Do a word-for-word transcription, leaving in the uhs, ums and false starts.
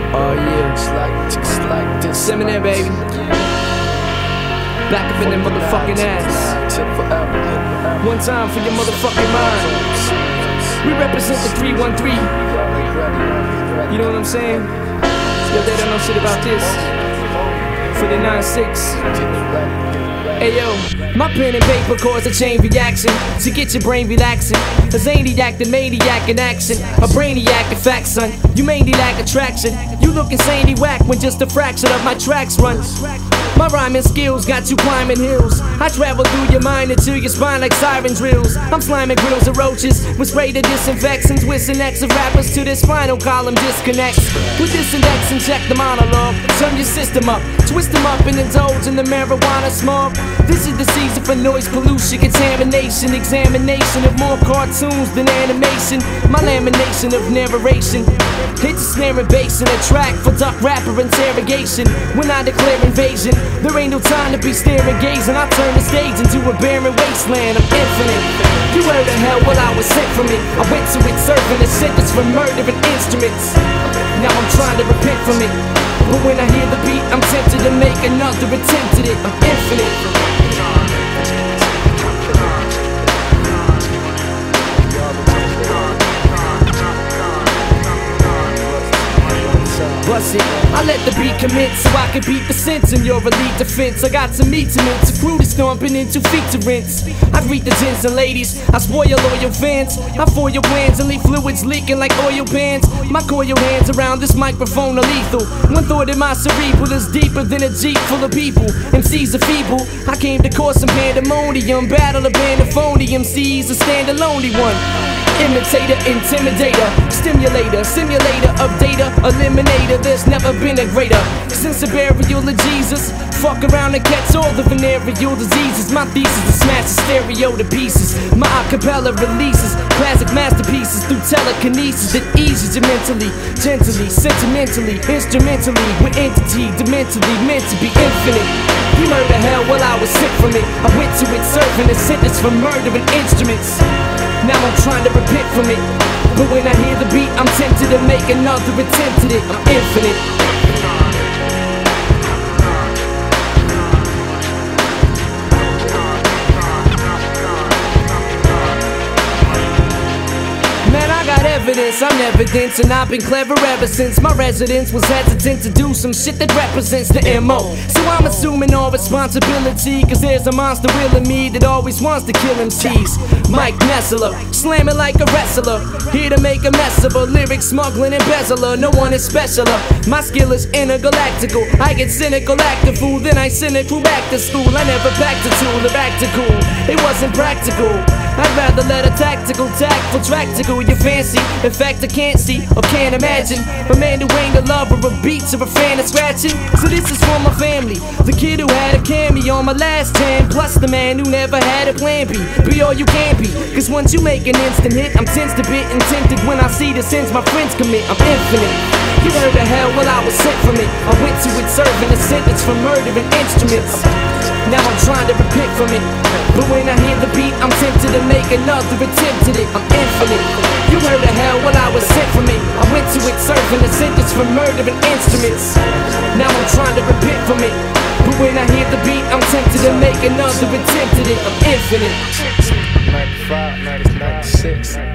Oh yeah, it's like, it's like this. Eminem, baby. Back up in that motherfucking ass. One time for your motherfucking mind. We represent the three one three. You know what I'm saying? Yo, they don't know shit about this. For the nine six. Ayo, my pen and paper cause a chain reaction to get your brain relaxing. A zaniac, the maniac in action. A brainiac, in fact, son. You mainly lack attraction. You look insanely whack when just a fraction of my tracks run. My rhyming skills got you climbing hills. I travel through your mind until your spine like siren drills. I'm sliming grills of roaches with spray to disinfect and twist and X of rappers to their spinal column disconnects. With this index and check the monologue. Turn your system up, twist them up and indulge in the marijuana smoke. This is the season for noise pollution, contamination, examination of more cartoons than animation. My lamination of narration hits a snare and bass in a track for duck rapper interrogation. When I declare invasion, there ain't no time to be staring, gazing. I turn the stage into a barren wasteland. I'm infinite. You heard of hell, well I was sent from it. I went to it serving a sentence for murdering instruments. Now I'm trying to repent from it, but when I hear the beat, I'm tempted to make another attempt at it. I'm infinite. Bust it. I let the beat commit so I can beat the sense in your elite defense. I got some meat to mince, a crew that's stomping into feet to rinse. I greet the gents and ladies, I spoil your loyal fans. I foil your plans and leave fluids leaking like oil pans. My coil hands around this microphone are lethal. One thought in my cerebral is deeper than a jeep full of people. M Cs are feeble, I came to cause some pandemonium. Battle a band of phony M Cs, a stand-alone one. Imitator, intimidator, stimulator, simulator of data, eliminator. There's never been a greater since the burial of Jesus. Fuck around and catch all the venereal diseases. My thesis is smash the stereo to pieces. My acapella releases classic masterpieces through telekinesis that eases you mentally, gently, sentimentally, instrumentally, with entity, dementally meant to be infinite. You murder hell while I was sick from it. I went to it serving a sentence for murdering instruments. Now I'm trying to repent from it, but when I hear the beat, I'm tempted to make another attempt at it. I'm infinite. Evidence, I'm evidence, and I've been clever ever since my residence was hesitant to do some shit that represents the M O. So I'm assuming all responsibility, cause there's a monster real in me that always wants to kill M Cs. Mike Nessler, slamming like a wrestler, here to make a mess of a lyric smuggling embezzler. No one is specialer, my skill is intergalactical. I get cynical, act a fool, then I cynical back to school. I never packed a tool or act a cool, it wasn't practical. I'd rather let a tactical, tactful track tickle your fancy. In fact, I can't see or can't imagine a man who ain't a lover of beats or a fan of scratching. So this is for my family, the kid who had a cameo on my last ten, plus the man who never had a plan B. Be all you can be, cause once you make an instant hit, I'm tensed a bit and tempted when I see the sins my friends commit. I'm infinite. You heard of hell, well I was sent from it. I went to it serving a sentence for murdering instruments. Now I'm trying to repent from it, but when I hear the beat, I'm tempted to make another attempt at it. I'm infinite. You heard of hell, well I was sent from it. I went to it serving a sentence for murdering instruments. Now I'm trying to repent from it, but when I hear the beat, I'm tempted to make another attempt at it. I'm infinite. ninety-five, ninety-six